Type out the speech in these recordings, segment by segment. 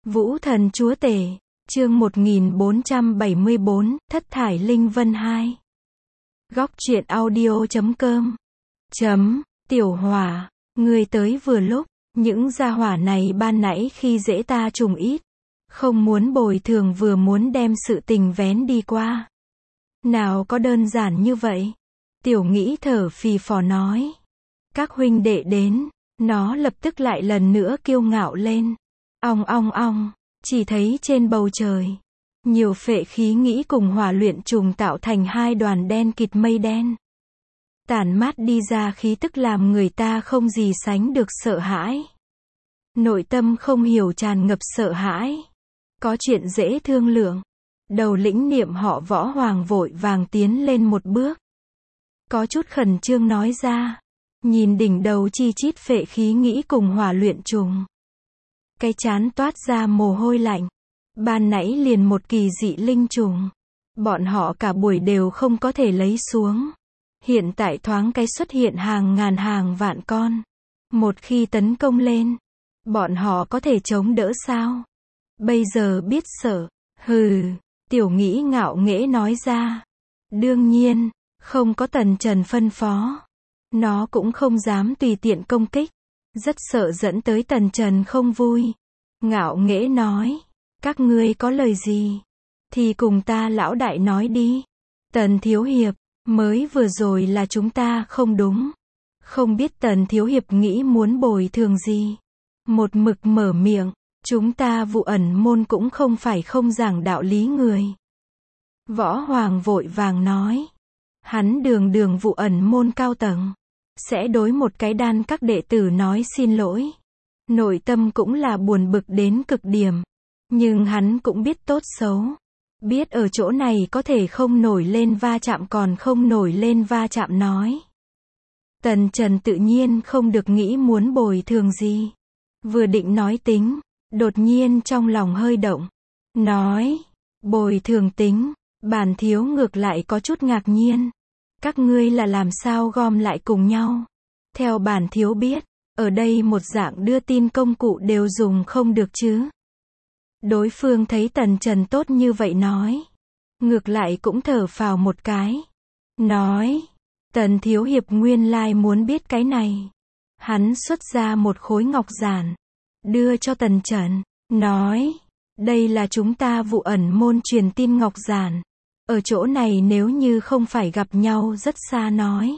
Vũ thần chúa tể, chương 1474, Thất thải linh vân 2. Góc truyện audio.com. Tiểu hỏa, ngươi tới vừa lúc, những gia hỏa này ban nãy khi dễ ta trùng ít. Không muốn bồi thường vừa muốn đem sự tình vén đi qua. Nào có đơn giản như vậy. Tiểu nghĩ thở phì phò nói. Các huynh đệ đến, nó lập tức lại lần nữa kiêu ngạo lên. Ong ong ong, chỉ thấy trên bầu trời, nhiều phệ khí nghĩ cùng hỏa luyện trùng tạo thành hai đoàn đen kịt mây đen. Tản mát đi ra khí tức làm người ta không gì sánh được sợ hãi. Nội tâm không hiểu tràn ngập sợ hãi. Có chuyện dễ thương lượng. Đầu lĩnh niệm họ Võ Hoàng vội vàng tiến lên một bước. Có chút khẩn trương nói ra. Nhìn đỉnh đầu chi chít phệ khí nghĩ cùng hỏa luyện trùng. Cái chán toát ra mồ hôi lạnh. Ban nãy liền một kỳ dị linh trùng. Bọn họ cả buổi đều không có thể lấy xuống. Hiện tại thoáng cái xuất hiện hàng ngàn hàng vạn con. Một khi tấn công lên, bọn họ có thể chống đỡ sao? Bây giờ biết sợ. Hừ, tiểu nghĩ ngạo nghễ nói ra. Đương nhiên, không có Tần Trần phân phó. Nó cũng không dám tùy tiện công kích. Rất sợ dẫn tới Tần Trần không vui. Ngạo nghễ nói. Các ngươi có lời gì? Thì cùng ta lão đại nói đi. Tần Thiếu Hiệp, mới vừa rồi là chúng ta không đúng. Không biết Tần Thiếu Hiệp nghĩ muốn bồi thường gì. Một mực mở miệng. Chúng ta Vụ Ẩn môn cũng không phải không giảng đạo lý người. Võ Hoàng vội vàng nói. Hắn đường Vụ Ẩn môn cao tầng. Sẽ đối một cái đan các đệ tử nói xin lỗi. Nội tâm cũng là buồn bực đến cực điểm. Nhưng hắn cũng biết tốt xấu. Biết ở chỗ này có thể không nổi lên va chạm còn không nổi lên va chạm nói. Tần Trần tự nhiên không được nghĩ muốn bồi thường gì. Vừa định nói tính. Đột nhiên trong lòng hơi động. Nói. Bồi thường tính. Bản thiếu ngược lại có chút ngạc nhiên. Các ngươi là làm sao gom lại cùng nhau. Theo bản thiếu biết. Ở đây một dạng đưa tin công cụ đều dùng không được chứ. Đối phương thấy Tần Trần tốt như vậy nói. Ngược lại cũng thở phào một cái. Nói. Tần Thiếu Hiệp nguyên lai muốn biết cái này. Hắn xuất ra một khối ngọc giản. Đưa cho Tần Trần. Nói. Đây là chúng ta Vụ Ẩn môn truyền tin ngọc giản. Ở chỗ này nếu như không phải gặp nhau rất xa nói.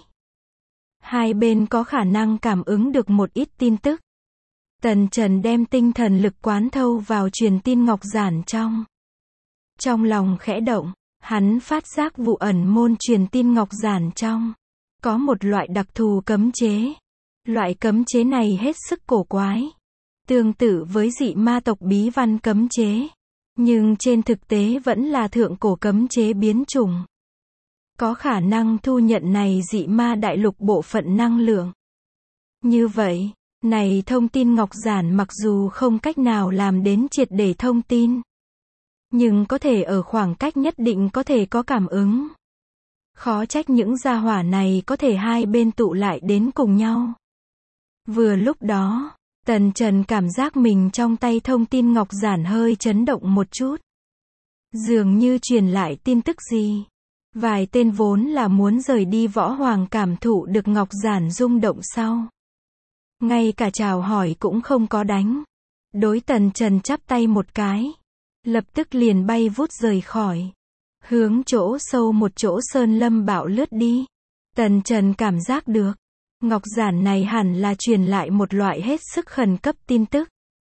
Hai bên có khả năng cảm ứng được một ít tin tức. Tần Trần đem tinh thần lực quán thâu vào truyền tin ngọc giản trong. Trong lòng khẽ động, hắn phát giác Vụ Ẩn môn truyền tin ngọc giản trong. Có một loại đặc thù cấm chế. Loại cấm chế này hết sức cổ quái. Tương tự với dị ma tộc bí văn cấm chế. Nhưng trên thực tế vẫn là thượng cổ cấm chế biến chủng. Có khả năng thu nhận này dị ma đại lục bộ phận năng lượng. Như vậy, này thông tin ngọc giản mặc dù không cách nào làm đến triệt để thông tin. Nhưng có thể ở khoảng cách nhất định có thể có cảm ứng. Khó trách những gia hỏa này có thể hai bên tụ lại đến cùng nhau. Vừa lúc đó, Tần Trần cảm giác mình trong tay thông tin ngọc giản hơi chấn động một chút. Dường như truyền lại tin tức gì. Vài tên vốn là muốn rời đi Võ Hoàng cảm thụ được ngọc giản rung động sau. Ngay cả chào hỏi cũng không có đánh. Đối Tần Trần chắp tay một cái. Lập tức liền bay vút rời khỏi. Hướng chỗ sâu một chỗ sơn lâm bạo lướt đi. Tần Trần cảm giác được. Ngọc giản này hẳn là truyền lại một loại hết sức khẩn cấp tin tức.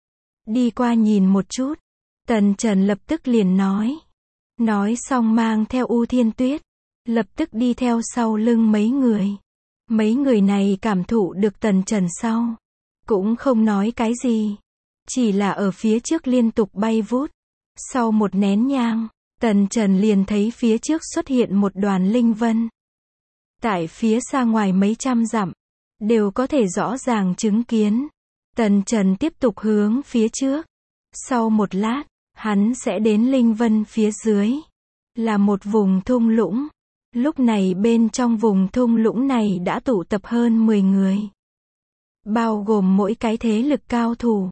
Đi qua nhìn một chút. Tần Trần lập tức liền nói. Nói xong mang theo U Thiên Tuyết. Lập tức đi theo sau lưng mấy người. Mấy người này cảm thụ được Tần Trần sau. Cũng không nói cái gì. Chỉ là ở phía trước liên tục bay vút. Sau một nén nhang, Tần Trần liền thấy phía trước xuất hiện một đoàn linh vân. Tại phía xa ngoài mấy trăm dặm. Đều có thể rõ ràng chứng kiến. Tần Trần tiếp tục hướng phía trước. Sau một lát, hắn sẽ đến linh vân phía dưới. Là một vùng thung lũng. Lúc này bên trong vùng thung lũng này đã tụ tập hơn 10 người. Bao gồm mỗi cái thế lực cao thủ.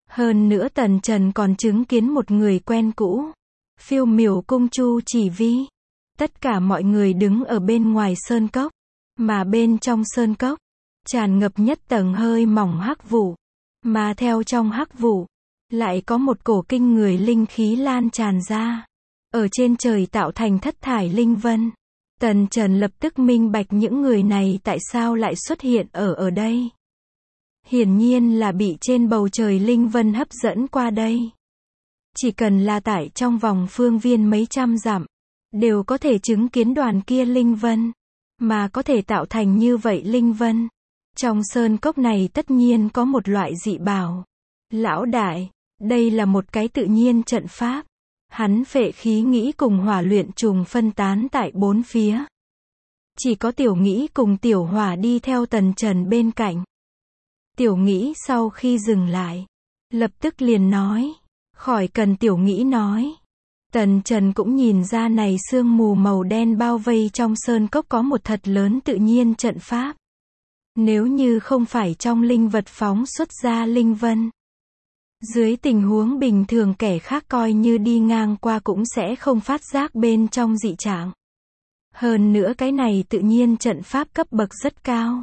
Hơn nữa Tần Trần còn chứng kiến một người quen cũ. Phiêu miểu cung Chu Chỉ Vi. Tất cả mọi người đứng ở bên ngoài sơn cốc. Mà bên trong sơn cốc, tràn ngập nhất tầng hơi mỏng hắc vụ. Mà theo trong hắc vụ, lại có một cổ kinh người linh khí lan tràn ra. Ở trên trời tạo thành thất thải linh vân. Tần Trần lập tức minh bạch những người này tại sao lại xuất hiện ở đây. Hiển nhiên là bị trên bầu trời linh vân hấp dẫn qua đây. Chỉ cần là tại trong vòng phương viên mấy trăm dặm, đều có thể chứng kiến đoàn kia linh vân. Mà có thể tạo thành như vậy linh vân. Trong sơn cốc này tất nhiên có một loại dị bảo. Lão đại, đây là một cái tự nhiên trận pháp. Hắn phệ khí nghĩ cùng hỏa luyện trùng phân tán tại bốn phía. Chỉ có tiểu nghĩ cùng tiểu hỏa đi theo Tần Trần bên cạnh. Tiểu nghĩ sau khi dừng lại, lập tức liền nói, khỏi cần tiểu nghĩ nói. Tần Trần cũng nhìn ra này sương mù màu đen bao vây trong sơn cốc có một thật lớn tự nhiên trận pháp. Nếu như không phải trong linh vật phóng xuất ra linh vân, dưới tình huống bình thường kẻ khác coi như đi ngang qua cũng sẽ không phát giác bên trong dị trạng. Hơn nữa cái này tự nhiên trận pháp cấp bậc rất cao.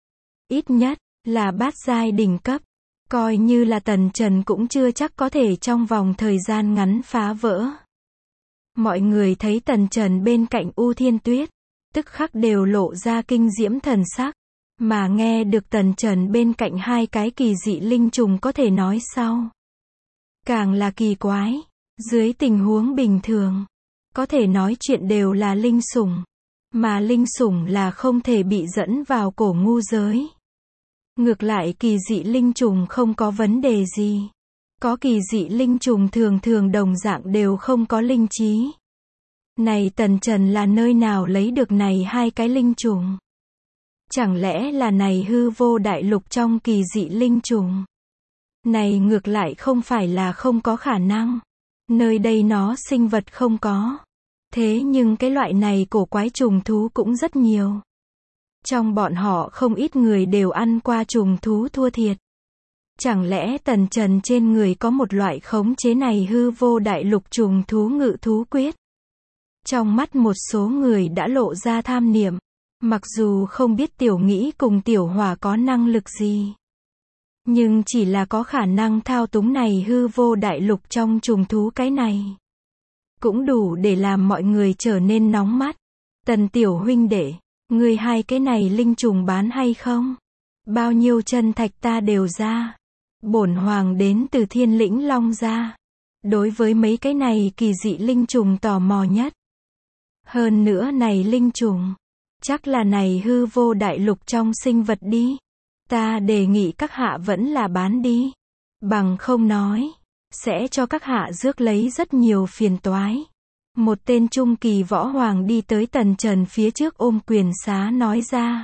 Ít nhất là bát giai đỉnh cấp. Coi như là Tần Trần cũng chưa chắc có thể trong vòng thời gian ngắn phá vỡ. Mọi người thấy Tần Trần bên cạnh U Thiên Tuyết, tức khắc đều lộ ra kinh diễm thần sắc. Mà nghe được Tần Trần bên cạnh hai cái kỳ dị linh trùng có thể nói sau. Càng là kỳ quái. Dưới tình huống bình thường, có thể nói chuyện đều là linh sủng. Mà linh sủng là không thể bị dẫn vào cổ ngu giới. Ngược lại kỳ dị linh trùng không có vấn đề gì. Có kỳ dị linh trùng thường thường đồng dạng đều không có linh trí. Này Tần Trần là nơi nào lấy được này hai cái linh trùng? Chẳng lẽ là này hư vô đại lục trong kỳ dị linh trùng? Này ngược lại không phải là không có khả năng. Nơi đây nó sinh vật không có. Thế nhưng cái loại này cổ quái trùng thú cũng rất nhiều. Trong bọn họ không ít người đều ăn qua trùng thú thua thiệt. Chẳng lẽ Tần Trần trên người có một loại khống chế này hư vô đại lục trùng thú ngự thú quyết? Trong mắt một số người đã lộ ra tham niệm. Mặc dù không biết tiểu nghĩ cùng tiểu hỏa có năng lực gì, nhưng chỉ là có khả năng thao túng này hư vô đại lục trong trùng thú cái này, cũng đủ để làm mọi người trở nên nóng mắt. Tần tiểu huynh đệ, người hai cái này linh trùng bán hay không? Bao nhiêu chân thạch ta đều ra. Bổn hoàng đến từ Thiên Lĩnh Long gia. Đối với mấy cái này kỳ dị linh trùng tò mò nhất. Hơn nữa này linh trùng, chắc là này hư vô đại lục trong sinh vật đi. Ta đề nghị các hạ vẫn là bán đi. Bằng không nói, sẽ cho các hạ rước lấy rất nhiều phiền toái. Một tên trung kỳ võ hoàng đi tới Tần Trần phía trước ôm quyền xá nói ra.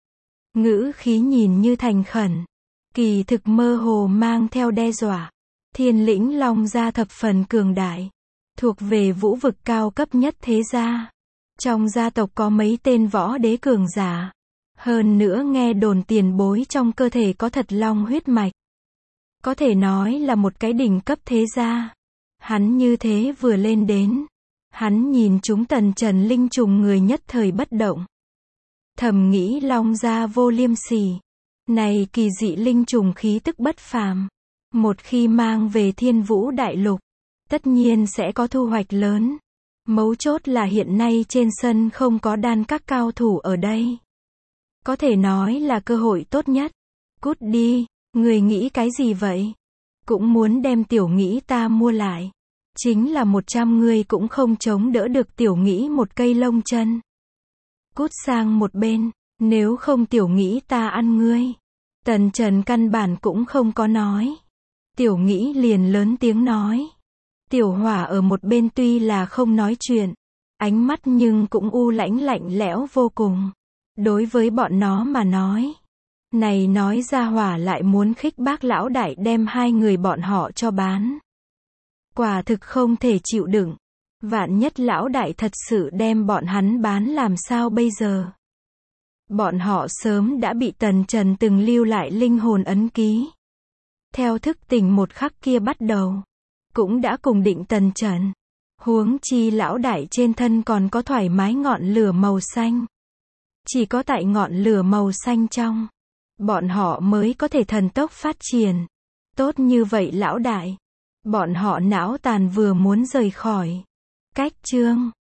Ngữ khí nhìn như thành khẩn, kỳ thực mơ hồ mang theo đe dọa. Thiên Lĩnh Long gia thập phần cường đại, thuộc về vũ vực cao cấp nhất thế gia. Trong gia tộc có mấy tên võ đế cường giả. Hơn nữa nghe đồn tiền bối trong cơ thể có thật long huyết mạch. Có thể nói là một cái đỉnh cấp thế gia. Hắn như thế vừa lên đến, hắn nhìn chúng Tần Trần linh trùng người nhất thời bất động. Thầm nghĩ Long gia vô liêm sỉ. Này kỳ dị linh trùng khí tức bất phàm. Một khi mang về Thiên Vũ đại lục, tất nhiên sẽ có thu hoạch lớn. Mấu chốt là hiện nay trên sân không có đan các cao thủ ở đây. Có thể nói là cơ hội tốt nhất. Cút đi, người nghĩ cái gì vậy? Cũng muốn đem tiểu nghĩ ta mua lại. Chính là 100 người cũng không chống đỡ được tiểu nghĩ một cây lông chân. Cút sang một bên, nếu không tiểu nghĩ ta ăn ngươi. Tần Trần căn bản cũng không có nói. Tiểu nghĩ liền lớn tiếng nói. Tiểu hỏa ở một bên tuy là không nói chuyện, ánh mắt nhưng cũng u lãnh lạnh lẽo vô cùng. Đối với bọn nó mà nói, này nói ra hỏa lại muốn khích bác lão đại đem hai người bọn họ cho bán. Quả thực không thể chịu đựng. Vạn nhất lão đại thật sự đem bọn hắn bán làm sao bây giờ? Bọn họ sớm đã bị Tần Trần từng lưu lại linh hồn ấn ký. theo thức tỉnh một khắc kia bắt đầu, cũng đã cùng định tần trận. Huống chi lão đại trên thân còn có thoải mái ngọn lửa màu xanh. Chỉ có tại ngọn lửa màu xanh trong, bọn họ mới có thể thần tốc phát triển. Tốt như vậy lão đại. Bọn họ não tàn vừa muốn rời khỏi. Cách chương